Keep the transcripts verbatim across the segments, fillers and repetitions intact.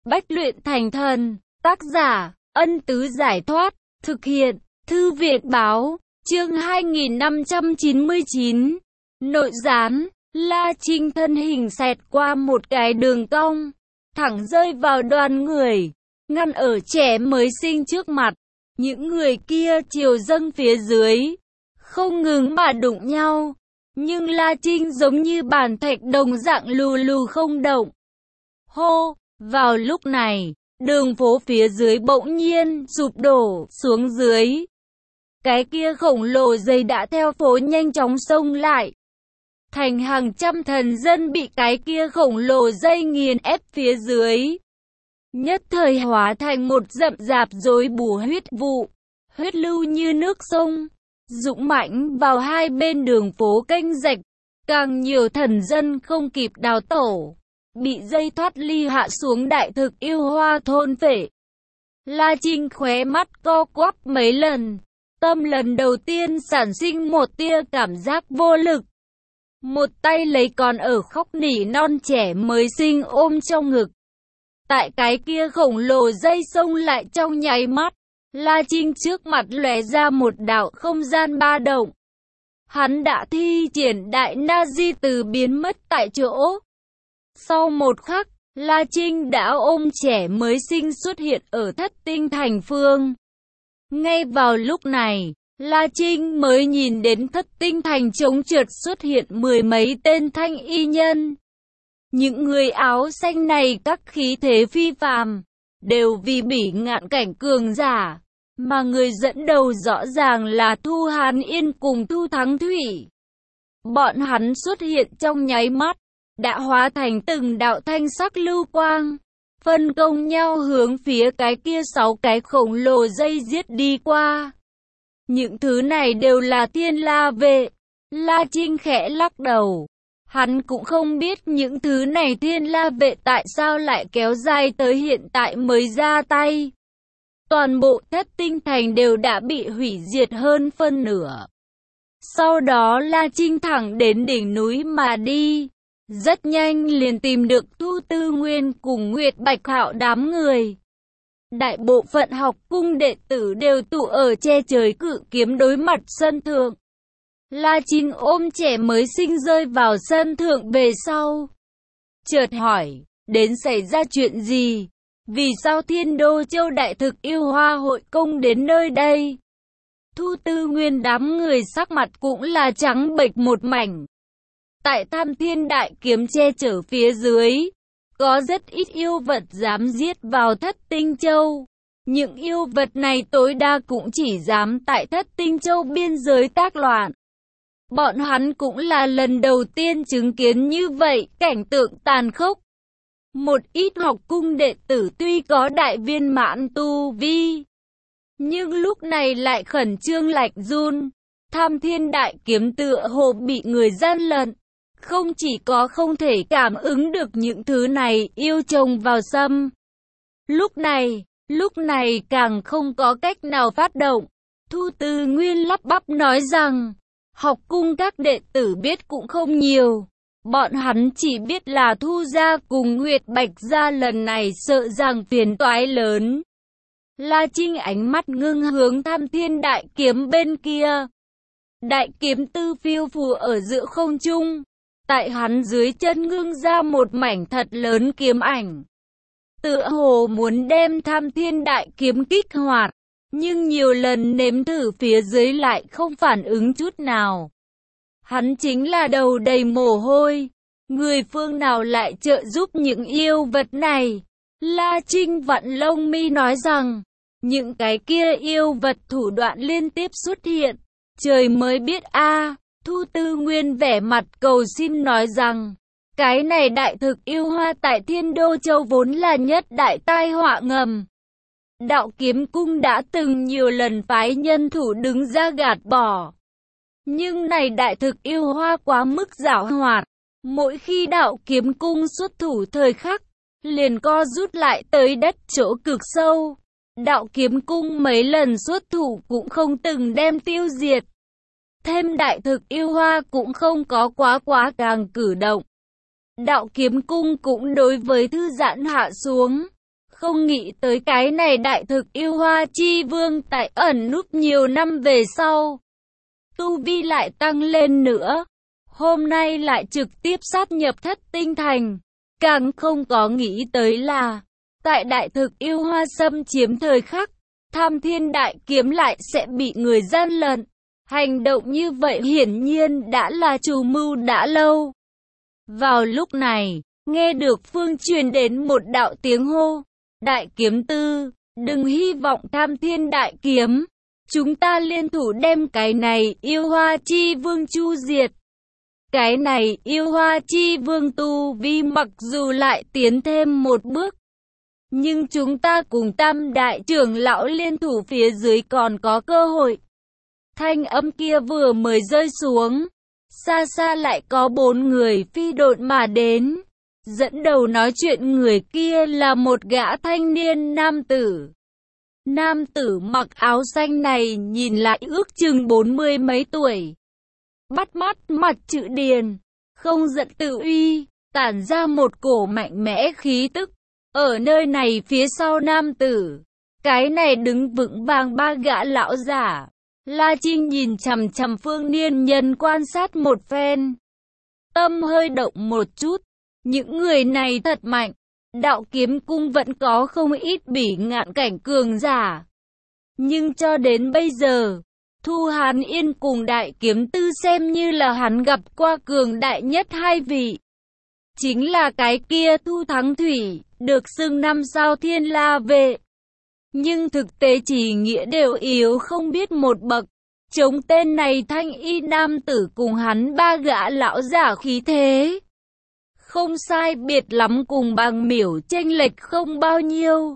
Bách luyện thành thần. Tác giả, Ân Tứ Giải Thoát. Thực hiện, Thư Việt Báo. Chương hai nghìn năm trăm chín mươi chín. Nội gián. La Trinh thân hình xẹt qua một cái đường cong, thẳng rơi vào đoàn người, ngăn ở trẻ mới sinh trước mặt. Những người kia chiều dâng phía dưới, không ngừng mà đụng nhau. Nhưng La Trinh giống như bàn thạch đồng dạng lù lù không động. Hô! Vào lúc này, đường phố phía dưới bỗng nhiên sụp đổ xuống dưới. Cái kia khổng lồ dây đã theo phố nhanh chóng xông lại. Thành hàng trăm thần dân bị cái kia khổng lồ dây nghiền ép phía dưới. Nhất thời hóa thành một rậm rạp rối bù huyết vụ. Huyết lưu như nước sông, dũng mãnh vào hai bên đường phố kênh rạch. Càng nhiều thần dân không kịp đào tổ, bị dây thoát ly hạ xuống đại thực yêu hoa thôn phệ. La Trinh khóe mắt co quắp mấy lần, tâm lần đầu tiên sản sinh một tia cảm giác vô lực. Một tay lấy con ở khóc nỉ non trẻ mới sinh ôm trong ngực. Tại cái kia khổng lồ dây xông lại trong nháy mắt, La Trinh trước mặt lóe ra một đạo không gian ba động. Hắn đã thi triển đại na di từ biến mất tại chỗ. Sau một khắc, La Trinh đã ôm trẻ mới sinh xuất hiện ở Thất Tinh Thành phương. Ngay vào lúc này, La Trinh mới nhìn đến Thất Tinh Thành trống trượt xuất hiện mười mấy tên thanh y nhân. Những người áo xanh này các khí thế phi phàm, đều vì bỉ ngạn cảnh cường giả, mà người dẫn đầu rõ ràng là Thu Hàn Yên cùng Thu Thắng Thủy. Bọn hắn xuất hiện trong nháy mắt, đã hóa thành từng đạo thanh sắc lưu quang, phân công nhau hướng phía cái kia sáu cái khổng lồ dây giết đi qua. Những thứ này đều là Thiên La vệ. La Trinh khẽ lắc đầu. Hắn cũng không biết những thứ này Thiên La vệ tại sao lại kéo dài tới hiện tại mới ra tay. Toàn bộ Thất Tinh Thành đều đã bị hủy diệt hơn phân nửa. Sau đó La Trinh thẳng đến đỉnh núi mà đi. Rất nhanh liền tìm được Thu Tư Nguyên cùng Nguyệt Bạch Hạo đám người. Đại bộ phận học cung đệ tử đều tụ ở che trời cự kiếm đối mặt sân thượng. La Trinh ôm trẻ mới sinh rơi vào sân thượng về sau. Chợt hỏi, đến xảy ra chuyện gì? Vì sao Thiên Đô Châu Đại Thực Yêu Hoa hội công đến nơi đây? Thu Tư Nguyên đám người sắc mặt cũng là trắng bệch một mảnh. Tại Tham Thiên Đại Kiếm che chở phía dưới, có rất ít yêu vật dám giết vào Thất Tinh Châu. Những yêu vật này tối đa cũng chỉ dám tại Thất Tinh Châu biên giới tác loạn. Bọn hắn cũng là lần đầu tiên chứng kiến như vậy cảnh tượng tàn khốc. Một ít học cung đệ tử tuy có đại viên mãn tu vi, nhưng lúc này lại khẩn trương lạnh run. Tham Thiên Đại Kiếm tựa hồ bị người gian lận. Không chỉ có không thể cảm ứng được những thứ này yêu chồng vào xâm. Lúc này, lúc này càng không có cách nào phát động. Thu Tư Nguyên lắp bắp nói rằng, học cung các đệ tử biết cũng không nhiều. Bọn hắn chỉ biết là Thu gia cùng Nguyệt Bạch gia lần này sợ rằng phiền toái lớn. La Trinh ánh mắt ngưng hướng Tham Thiên Đại Kiếm bên kia. Đại kiếm tư phiêu phù ở giữa không trung. Tại hắn dưới chân ngưng ra một mảnh thật lớn kiếm ảnh. Tựa hồ muốn đem Tham Thiên Đại Kiếm kích hoạt, nhưng nhiều lần nếm thử phía dưới lại không phản ứng chút nào. Hắn chính là đầu đầy mồ hôi. Người phương nào lại trợ giúp những yêu vật này? La Trinh vặn lông mi nói rằng, những cái kia yêu vật thủ đoạn liên tiếp xuất hiện. Trời mới biết a. À. Thu Tư Nguyên vẻ mặt cầu xin nói rằng, cái này đại thực yêu hoa tại Thiên Đô Châu vốn là nhất đại tai họa ngầm. Đạo Kiếm Cung đã từng nhiều lần phái nhân thủ đứng ra gạt bỏ. Nhưng này đại thực yêu hoa quá mức giảo hoạt. Mỗi khi Đạo Kiếm Cung xuất thủ thời khắc, liền co rút lại tới đất chỗ cực sâu. Đạo Kiếm Cung mấy lần xuất thủ cũng không từng đem tiêu diệt. Thêm đại thực yêu hoa cũng không có quá quá càng cử động. Đạo Kiếm Cung cũng đối với thư giãn hạ xuống. Không nghĩ tới cái này đại thực yêu hoa chi vương tại ẩn núp nhiều năm về sau, tu vi lại tăng lên nữa. Hôm nay lại trực tiếp sát nhập thất tinh thành. Càng không có nghĩ tới là, tại đại thực yêu hoa xâm chiếm thời khắc, Tham Thiên Đại Kiếm lại sẽ bị người gian lận. Hành động như vậy hiển nhiên đã là chủ mưu đã lâu. Vào lúc này, nghe được phương truyền đến một đạo tiếng hô. Đại kiếm tư, đừng hy vọng Tham Thiên Đại Kiếm. Chúng ta liên thủ đem cái này yêu hoa chi vương chu diệt. Cái này yêu hoa chi vương tu vi mặc dù lại tiến thêm một bước, nhưng chúng ta cùng Tam đại trưởng lão liên thủ phía dưới còn có cơ hội. Thanh âm kia vừa mới rơi xuống, xa xa lại có bốn người phi độn mà đến. Dẫn đầu nói chuyện người kia là một gã thanh niên nam tử. Nam tử mặc áo xanh này nhìn lại ước chừng bốn mươi mấy tuổi. Bắt mắt mặt chữ điền, không giận tự uy, tản ra một cổ mạnh mẽ khí tức. Ở nơi này phía sau nam tử, cái này đứng vững vàng ba gã lão giả. La Trinh nhìn chằm chằm Phương Niên Nhân quan sát một phen. Tâm hơi động một chút, những người này thật mạnh. Đạo kiếm cung vẫn có không ít bỉ ngạn cảnh cường giả. Nhưng cho đến bây giờ, Thu Hán Yên cùng đại kiếm tư xem như là hắn gặp qua cường đại nhất hai vị. Chính là cái kia Thu Thắng Thủy, được xưng năm sao thiên la vệ. Nhưng thực tế chỉ nghĩa đều yếu không biết một bậc. Chống tên này thanh y nam tử cùng hắn ba gã lão giả khí thế. Không sai biệt lắm cùng Bàng Miểu chênh lệch không bao nhiêu.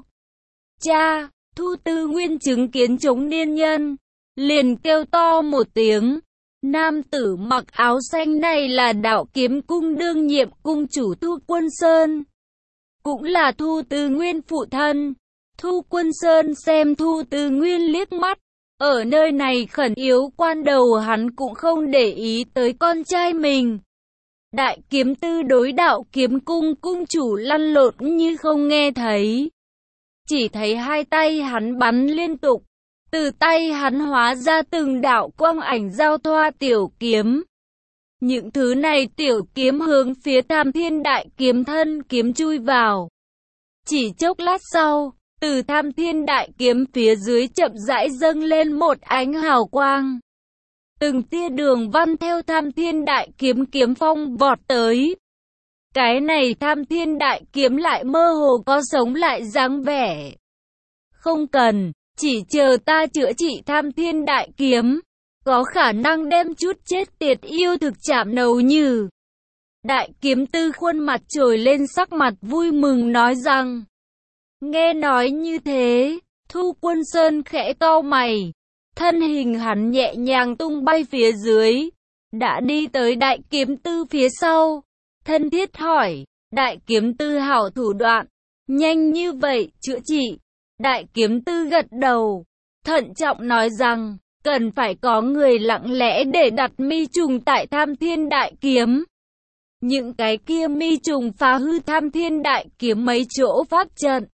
Cha, Thu Tư Nguyên chứng kiến Trống Niên Nhân, liền kêu to một tiếng. Nam tử mặc áo xanh này là đạo kiếm cung đương nhiệm cung chủ Thu Quân Sơn, cũng là Thu Tư Nguyên phụ thân. Thu Quân Sơn xem Thu Tư Nguyên liếc mắt, ở nơi này khẩn yếu quan đầu hắn cũng không để ý tới con trai mình. Đại kiếm tư đối đạo kiếm cung cung chủ lăn lộn như không nghe thấy. Chỉ thấy hai tay hắn bắn liên tục, từ tay hắn hóa ra từng đạo quang ảnh giao thoa tiểu kiếm. Những thứ này tiểu kiếm hướng phía Tham Thiên Đại Kiếm thân kiếm chui vào. Chỉ chốc lát sau, từ Tham Thiên Đại Kiếm phía dưới chậm rãi dâng lên một ánh hào quang. Từng tia đường văn theo Tham Thiên Đại Kiếm kiếm phong vọt tới. Cái này Tham Thiên Đại Kiếm lại mơ hồ có sống lại dáng vẻ. Không cần, chỉ chờ ta chữa trị Tham Thiên Đại Kiếm, có khả năng đem chút chết tiệt yêu thực chạm nấu như. Đại kiếm tư khuôn mặt trồi lên sắc mặt vui mừng nói rằng. Nghe nói như thế, Thu Quân Sơn khẽ cau mày. Thân hình hắn nhẹ nhàng tung bay phía dưới, đã đi tới đại kiếm tư phía sau. Thân thiết hỏi, đại kiếm tư hảo thủ đoạn, nhanh như vậy chữa trị. Đại kiếm tư gật đầu, thận trọng nói rằng, cần phải có người lặng lẽ để đặt mi trùng tại Tham Thiên Đại Kiếm. Những cái kia mi trùng phá hư Tham Thiên Đại Kiếm mấy chỗ pháp trận.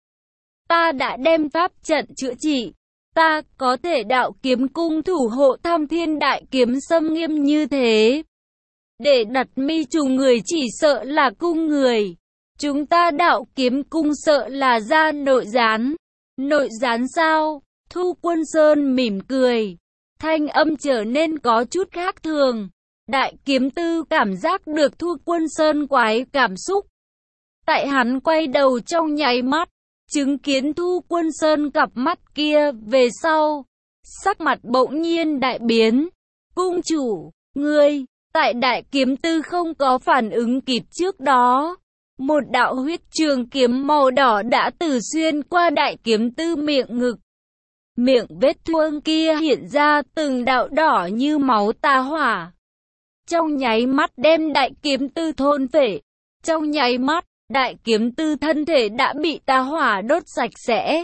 Ta đã đem pháp trận chữa trị. Ta có thể đạo kiếm cung thủ hộ Tham Thiên Đại Kiếm xâm nghiêm như thế. Để đặt mi trùng người chỉ sợ là cung người. Chúng ta đạo kiếm cung sợ là ra nội gián. Nội gián sao? Thu Quân Sơn mỉm cười. Thanh âm trở nên có chút khác thường. Đại kiếm tư cảm giác được Thu Quân Sơn quái cảm xúc. Tại hắn quay đầu trong nháy mắt, chứng kiến Thu Quân Sơn cặp mắt kia về sau. Sắc mặt bỗng nhiên đại biến. Cung chủ, ngươi, tại đại kiếm tư không có phản ứng kịp trước đó. Một đạo huyết trường kiếm màu đỏ đã từ xuyên qua đại kiếm tư miệng ngực. Miệng vết thương kia hiện ra từng đạo đỏ như máu tà hỏa. Trong nháy mắt đem đại kiếm tư thôn phệ. Trong nháy mắt, đại kiếm tư thân thể đã bị tà hỏa đốt sạch sẽ.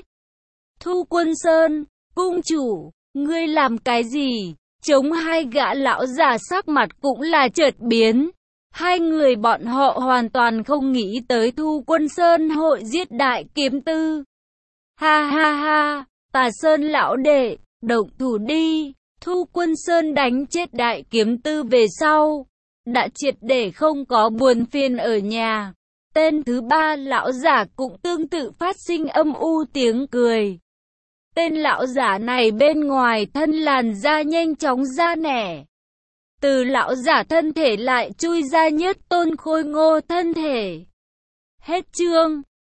Thu Quân Sơn, cung chủ, ngươi làm cái gì? Chống hai gã lão già sắc mặt cũng là chợt biến. Hai người bọn họ hoàn toàn không nghĩ tới Thu Quân Sơn hội giết đại kiếm tư. Ha ha ha, Tà Sơn lão đệ, động thủ đi. Thu Quân Sơn đánh chết Đại Kiếm Tư về sau, đã triệt để không có buồn phiền ở nhà. Tên thứ ba lão giả cũng tương tự phát sinh âm u tiếng cười. Tên lão giả này bên ngoài thân làn da nhanh chóng ra nẻ. Từ lão giả thân thể lại chui ra Nhất Tôn khôi ngô thân thể. Hết chương.